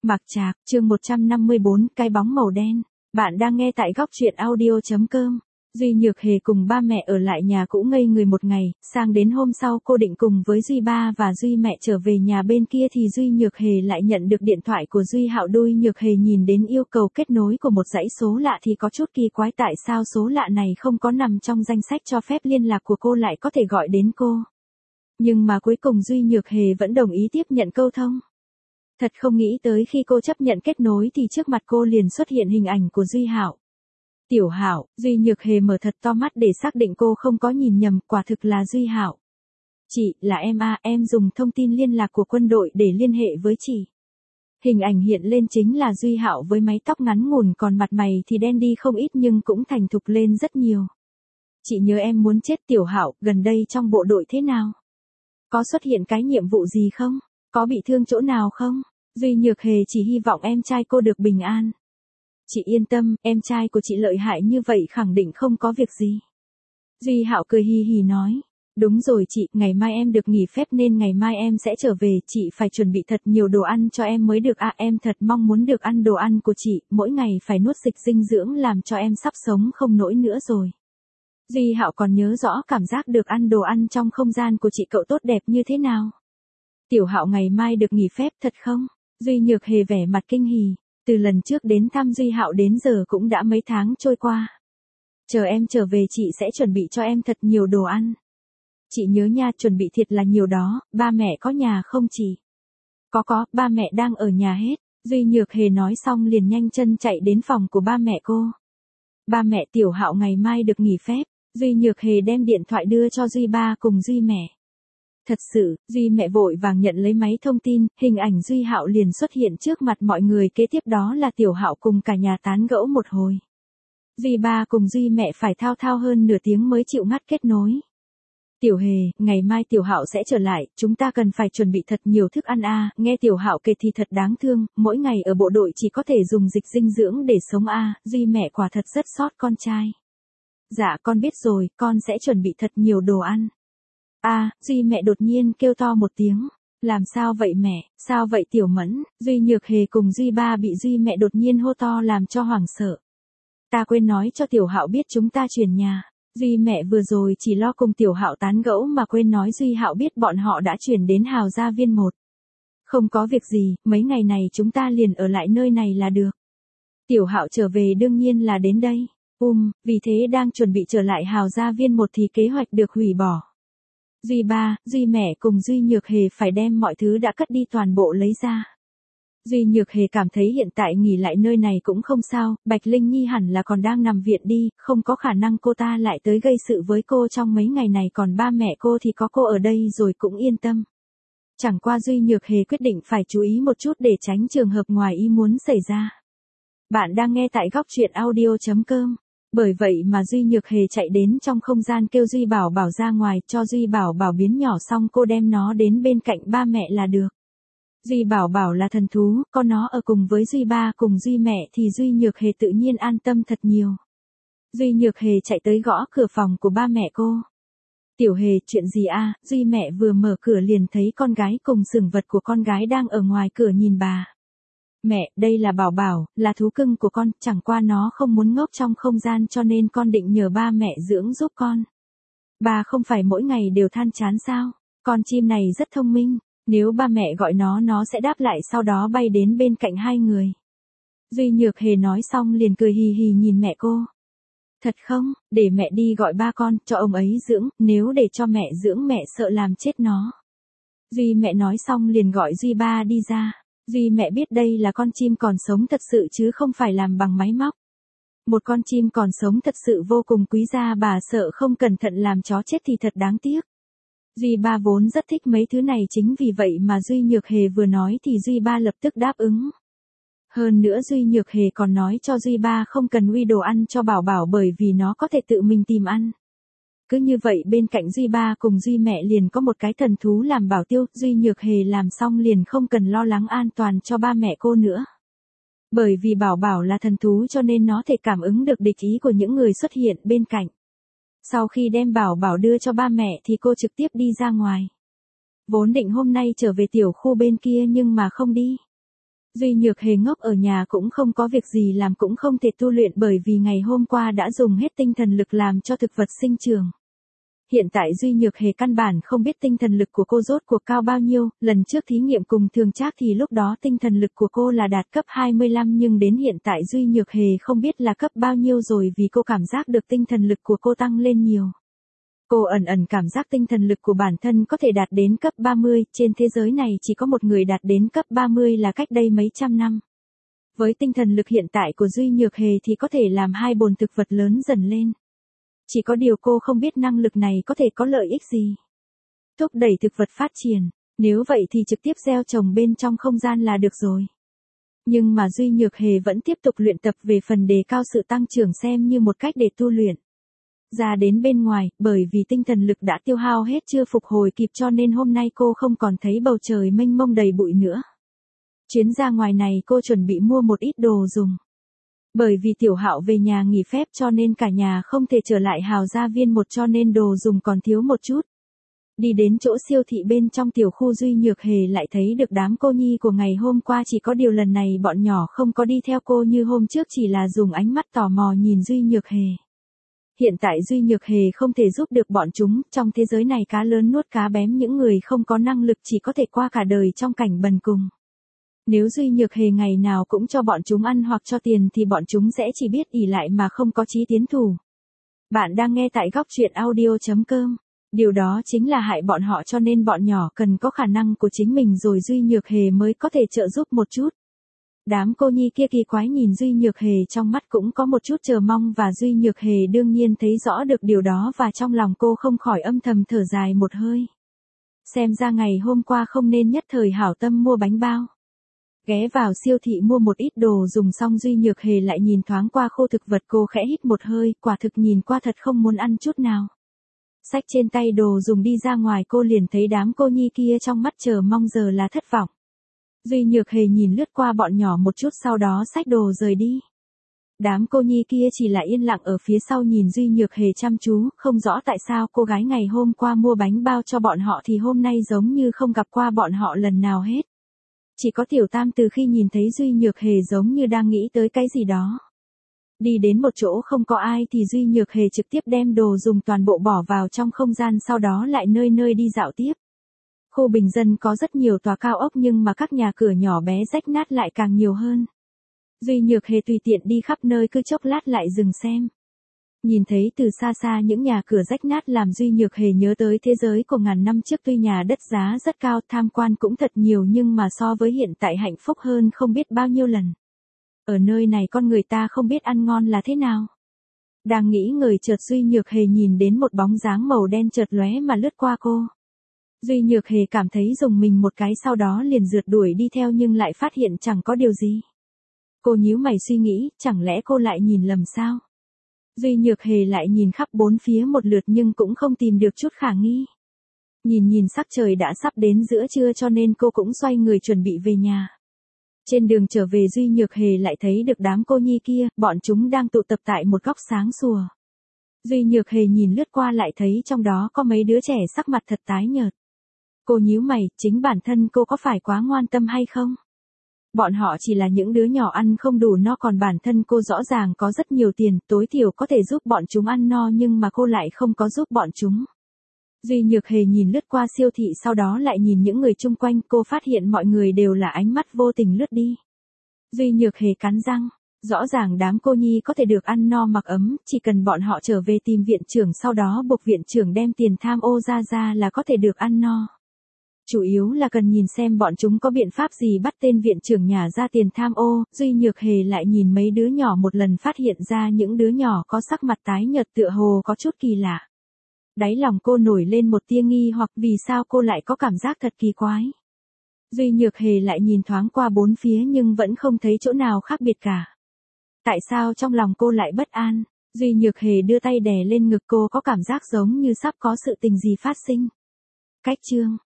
Mạc Trạc, chương 154, cái bóng màu đen. Bạn đang nghe tại góc truyện audio.com. Duy Nhược Hề cùng ba mẹ ở lại nhà cũ ngây người một ngày, sang đến hôm sau cô định cùng với Duy ba và Duy mẹ trở về nhà bên kia thì Duy Nhược Hề lại nhận được điện thoại của Duy Hạo. Duy Nhược Hề nhìn đến yêu cầu kết nối của một dãy số lạ thì có chút kỳ quái, tại sao số lạ này không có nằm trong danh sách cho phép liên lạc của cô lại có thể gọi đến cô. Nhưng mà cuối cùng Duy Nhược Hề vẫn đồng ý tiếp nhận câu thông. Thật không nghĩ tới khi cô chấp nhận kết nối thì trước mặt cô liền xuất hiện hình ảnh của Duy Hạo. Tiểu Hạo, Duy Nhược Hề mở thật to mắt để xác định cô không có nhìn nhầm, quả thực là Duy Hạo. Chị, là em à, em dùng thông tin liên lạc của quân đội để liên hệ với chị. Hình ảnh hiện lên chính là Duy Hạo với mái tóc ngắn ngủn, còn mặt mày thì đen đi không ít nhưng cũng thành thục lên rất nhiều. Chị nhớ em muốn chết. Tiểu Hạo, gần đây trong bộ đội thế nào? Có xuất hiện cái nhiệm vụ gì không? Có bị thương chỗ nào không? Duy Nhược Hề chỉ hy vọng em trai cô được bình an. Chị yên tâm, em trai của chị lợi hại như vậy khẳng định không có việc gì. Duy Hạo cười hì hì nói. Đúng rồi chị, ngày mai em được nghỉ phép nên ngày mai em sẽ trở về, chị phải chuẩn bị thật nhiều đồ ăn cho em mới được. Em thật mong muốn được ăn đồ ăn của chị, mỗi ngày phải nuốt dịch dinh dưỡng làm cho em sắp sống không nổi nữa rồi. Duy Hạo còn nhớ rõ cảm giác được ăn đồ ăn trong không gian của chị cậu tốt đẹp như thế nào. Tiểu Hạo ngày mai được nghỉ phép thật không? Duy Nhược Hề vẻ mặt kinh hỉ, từ lần trước đến thăm Duy Hạo đến giờ cũng đã mấy tháng trôi qua. Chờ em trở về chị sẽ chuẩn bị cho em thật nhiều đồ ăn. Chị nhớ nha, chuẩn bị thiệt là nhiều đó. Ba mẹ có nhà không chị? Có, ba mẹ đang ở nhà hết. Duy Nhược Hề nói xong liền nhanh chân chạy đến phòng của ba mẹ cô. Ba mẹ, Tiểu Hạo ngày mai được nghỉ phép. Duy Nhược Hề đem điện thoại đưa cho Duy ba cùng Duy mẹ. Thật sự, Duy mẹ vội vàng nhận lấy máy thông tin, hình ảnh Duy Hạo liền xuất hiện trước mặt mọi người, kế tiếp đó là Tiểu Hạo cùng cả nhà tán gẫu một hồi. Duy ba cùng Duy mẹ phải thao thao hơn nửa tiếng mới chịu ngắt kết nối. Tiểu Hề, ngày mai Tiểu Hạo sẽ trở lại, chúng ta cần phải chuẩn bị thật nhiều thức ăn a. Nghe Tiểu Hạo kể thì thật đáng thương, mỗi ngày ở bộ đội chỉ có thể dùng dịch dinh dưỡng để sống a. Duy mẹ quả thật rất xót con trai. Dạ con biết rồi, con sẽ chuẩn bị thật nhiều đồ ăn. Duy mẹ đột nhiên kêu to một tiếng. Làm sao vậy mẹ, sao vậy Tiểu Mẫn? Duy Nhược Hề cùng Duy ba bị Duy mẹ đột nhiên hô to làm cho hoảng sợ. Ta quên nói cho Tiểu Hạo biết chúng ta chuyển nhà. Duy mẹ vừa rồi chỉ lo cùng Tiểu Hạo tán gẫu mà quên nói Duy Hạo biết bọn họ đã chuyển đến Hào Gia Viên 1. Không có việc gì, mấy ngày này chúng ta liền ở lại nơi này là được. Tiểu Hạo trở về đương nhiên là đến đây. Vì thế đang chuẩn bị trở lại Hào Gia Viên 1 thì kế hoạch được hủy bỏ. Duy ba, Duy mẹ cùng Duy Nhược Hề phải đem mọi thứ đã cất đi toàn bộ lấy ra. Duy Nhược Hề cảm thấy hiện tại nghỉ lại nơi này cũng không sao, Bạch Linh Nhi hẳn là còn đang nằm viện đi, không có khả năng cô ta lại tới gây sự với cô trong mấy ngày này, còn ba mẹ cô thì có cô ở đây rồi cũng yên tâm. Chẳng qua Duy Nhược Hề quyết định phải chú ý một chút để tránh trường hợp ngoài ý muốn xảy ra. Bạn đang nghe tại góc truyện audio.com. Bởi vậy mà Duy Nhược Hề chạy đến trong không gian kêu Duy Bảo Bảo ra ngoài, cho Duy Bảo Bảo biến nhỏ xong cô đem nó đến bên cạnh ba mẹ là được. Duy Bảo Bảo là thần thú, có nó ở cùng với Duy ba cùng Duy mẹ thì Duy Nhược Hề tự nhiên an tâm thật nhiều. Duy Nhược Hề chạy tới gõ cửa phòng của ba mẹ cô. Tiểu Hề, chuyện gì a? Duy mẹ vừa mở cửa liền thấy con gái cùng sừng vật của con gái đang ở ngoài cửa nhìn bà. Mẹ, đây là Bảo Bảo, là thú cưng của con, chẳng qua nó không muốn ngốc trong không gian cho nên con định nhờ ba mẹ dưỡng giúp con. Bà không phải mỗi ngày đều than chán sao? Con chim này rất thông minh, nếu ba mẹ gọi nó sẽ đáp lại sau đó bay đến bên cạnh hai người. Duy Nhược Hề nói xong liền cười hì hì nhìn mẹ cô. Thật không, để mẹ đi gọi ba con, cho ông ấy dưỡng, nếu để cho mẹ dưỡng mẹ sợ làm chết nó. Duy mẹ nói xong liền gọi Duy ba đi ra. Duy mẹ biết đây là con chim còn sống thật sự chứ không phải làm bằng máy móc. Một con chim còn sống thật sự vô cùng quý giá, bà sợ không cẩn thận làm chó chết thì thật đáng tiếc. Duy ba vốn rất thích mấy thứ này, chính vì vậy mà Duy Nhược Hề vừa nói thì Duy ba lập tức đáp ứng. Hơn nữa Duy Nhược Hề còn nói cho Duy ba không cần uy đồ ăn cho Bảo Bảo bởi vì nó có thể tự mình tìm ăn. Cứ như vậy bên cạnh Duy ba cùng Duy mẹ liền có một cái thần thú làm bảo tiêu, Duy Nhược Hề làm xong liền không cần lo lắng an toàn cho ba mẹ cô nữa. Bởi vì Bảo Bảo là thần thú cho nên nó thể cảm ứng được địch ý của những người xuất hiện bên cạnh. Sau khi đem Bảo Bảo đưa cho ba mẹ thì cô trực tiếp đi ra ngoài. Vốn định hôm nay trở về tiểu khu bên kia nhưng mà không đi. Duy Nhược Hề ngốc ở nhà cũng không có việc gì làm cũng không thể tu luyện bởi vì ngày hôm qua đã dùng hết tinh thần lực làm cho thực vật sinh trưởng. Hiện tại Duy Nhược Hề căn bản không biết tinh thần lực của cô rốt cuộc cao bao nhiêu, lần trước thí nghiệm cùng Thường Trác thì lúc đó tinh thần lực của cô là đạt cấp 25 nhưng đến hiện tại Duy Nhược Hề không biết là cấp bao nhiêu rồi vì cô cảm giác được tinh thần lực của cô tăng lên nhiều. Cô ẩn ẩn cảm giác tinh thần lực của bản thân có thể đạt đến cấp 30, trên thế giới này chỉ có một người đạt đến cấp 30 là cách đây mấy trăm năm. Với tinh thần lực hiện tại của Duy Nhược Hề thì có thể làm hai bồn thực vật lớn dần lên. Chỉ có điều cô không biết năng lực này có thể có lợi ích gì. Thúc đẩy thực vật phát triển, nếu vậy thì trực tiếp gieo trồng bên trong không gian là được rồi. Nhưng mà Duy Nhược Hề vẫn tiếp tục luyện tập về phần đề cao sự tăng trưởng xem như một cách để tu luyện. Ra đến bên ngoài, bởi vì tinh thần lực đã tiêu hao hết chưa phục hồi kịp cho nên hôm nay cô không còn thấy bầu trời mênh mông đầy bụi nữa. Chuyến ra ngoài này cô chuẩn bị mua một ít đồ dùng. Bởi vì Tiểu Hạo về nhà nghỉ phép cho nên cả nhà không thể trở lại Hào Gia Viên một cho nên đồ dùng còn thiếu một chút. Đi đến chỗ siêu thị bên trong tiểu khu Duy Nhược Hề lại thấy được đám cô nhi của ngày hôm qua chỉ có điều lần này bọn nhỏ không có đi theo cô như hôm trước chỉ là dùng ánh mắt tò mò nhìn Duy Nhược Hề. Hiện tại Duy Nhược Hề không thể giúp được bọn chúng, trong thế giới này cá lớn nuốt cá bém những người không có năng lực chỉ có thể qua cả đời trong cảnh bần cùng. Nếu Duy Nhược Hề ngày nào cũng cho bọn chúng ăn hoặc cho tiền thì bọn chúng sẽ chỉ biết ỷ lại mà không có chí tiến thủ. Bạn đang nghe tại góc truyện audio.com. Điều đó chính là hại bọn họ cho nên bọn nhỏ cần có khả năng của chính mình rồi Duy Nhược Hề mới có thể trợ giúp một chút. Đám cô nhi kia kỳ quái nhìn Duy Nhược Hề trong mắt cũng có một chút chờ mong và Duy Nhược Hề đương nhiên thấy rõ được điều đó và trong lòng cô không khỏi âm thầm thở dài một hơi. Xem ra ngày hôm qua không nên nhất thời hảo tâm mua bánh bao. Ghé vào siêu thị mua một ít đồ dùng xong Duy Nhược Hề lại nhìn thoáng qua khô thực vật cô khẽ hít một hơi, quả thực nhìn qua thật không muốn ăn chút nào. Xách trên tay đồ dùng đi ra ngoài cô liền thấy đám cô nhi kia trong mắt chờ mong giờ là thất vọng. Duy Nhược Hề nhìn lướt qua bọn nhỏ một chút sau đó xách đồ rời đi. Đám cô nhi kia chỉ là yên lặng ở phía sau nhìn Duy Nhược Hề chăm chú, không rõ tại sao cô gái ngày hôm qua mua bánh bao cho bọn họ thì hôm nay giống như không gặp qua bọn họ lần nào hết. Chỉ có Tiểu Tam từ khi nhìn thấy Duy Nhược Hề giống như đang nghĩ tới cái gì đó. Đi đến một chỗ không có ai thì Duy Nhược Hề trực tiếp đem đồ dùng toàn bộ bỏ vào trong không gian sau đó lại nơi nơi đi dạo tiếp. Khu bình dân có rất nhiều tòa cao ốc nhưng mà các nhà cửa nhỏ bé rách nát lại càng nhiều hơn. Duy Nhược Hề tùy tiện đi khắp nơi cứ chốc lát lại dừng xem. Nhìn thấy từ xa xa những nhà cửa rách nát làm Duy Nhược Hề nhớ tới thế giới của ngàn năm trước tuy nhà đất giá rất cao tham quan cũng thật nhiều nhưng mà so với hiện tại hạnh phúc hơn không biết bao nhiêu lần. Ở nơi này con người ta không biết ăn ngon là thế nào. Đang nghĩ ngợi chợt Duy Nhược Hề nhìn đến một bóng dáng màu đen chợt lóe mà lướt qua cô. Duy Nhược Hề cảm thấy rùng mình một cái sau đó liền rượt đuổi đi theo nhưng lại phát hiện chẳng có điều gì. Cô nhíu mày suy nghĩ, chẳng lẽ cô lại nhìn lầm sao? Duy Nhược Hề lại nhìn khắp bốn phía một lượt nhưng cũng không tìm được chút khả nghi. Nhìn sắc trời đã sắp đến giữa trưa cho nên cô cũng xoay người chuẩn bị về nhà. Trên đường trở về Duy Nhược Hề lại thấy được đám cô nhi kia, bọn chúng đang tụ tập tại một góc sáng sủa. Duy Nhược Hề nhìn lướt qua lại thấy trong đó có mấy đứa trẻ sắc mặt thật tái nhợt. Cô nhíu mày, chính bản thân cô có phải quá ngoan tâm hay không? Bọn họ chỉ là những đứa nhỏ ăn không đủ no còn bản thân cô rõ ràng có rất nhiều tiền, tối thiểu có thể giúp bọn chúng ăn no nhưng mà cô lại không có giúp bọn chúng. Duy Nhược Hề nhìn lướt qua siêu thị sau đó lại nhìn những người chung quanh cô phát hiện mọi người đều là ánh mắt vô tình lướt đi. Duy Nhược Hề cắn răng, rõ ràng đám cô nhi có thể được ăn no mặc ấm, chỉ cần bọn họ trở về tìm viện trưởng sau đó buộc viện trưởng đem tiền tham ô ra là có thể được ăn no. Chủ yếu là cần nhìn xem bọn chúng có biện pháp gì bắt tên viện trưởng nhà ra tiền tham ô, Duy Nhược Hề lại nhìn mấy đứa nhỏ một lần phát hiện ra những đứa nhỏ có sắc mặt tái nhợt tựa hồ có chút kỳ lạ. Đáy lòng cô nổi lên một tia nghi hoặc vì sao cô lại có cảm giác thật kỳ quái. Duy Nhược Hề lại nhìn thoáng qua bốn phía nhưng vẫn không thấy chỗ nào khác biệt cả. Tại sao trong lòng cô lại bất an? Duy Nhược Hề đưa tay đè lên ngực cô có cảm giác giống như sắp có sự tình gì phát sinh. Cách chương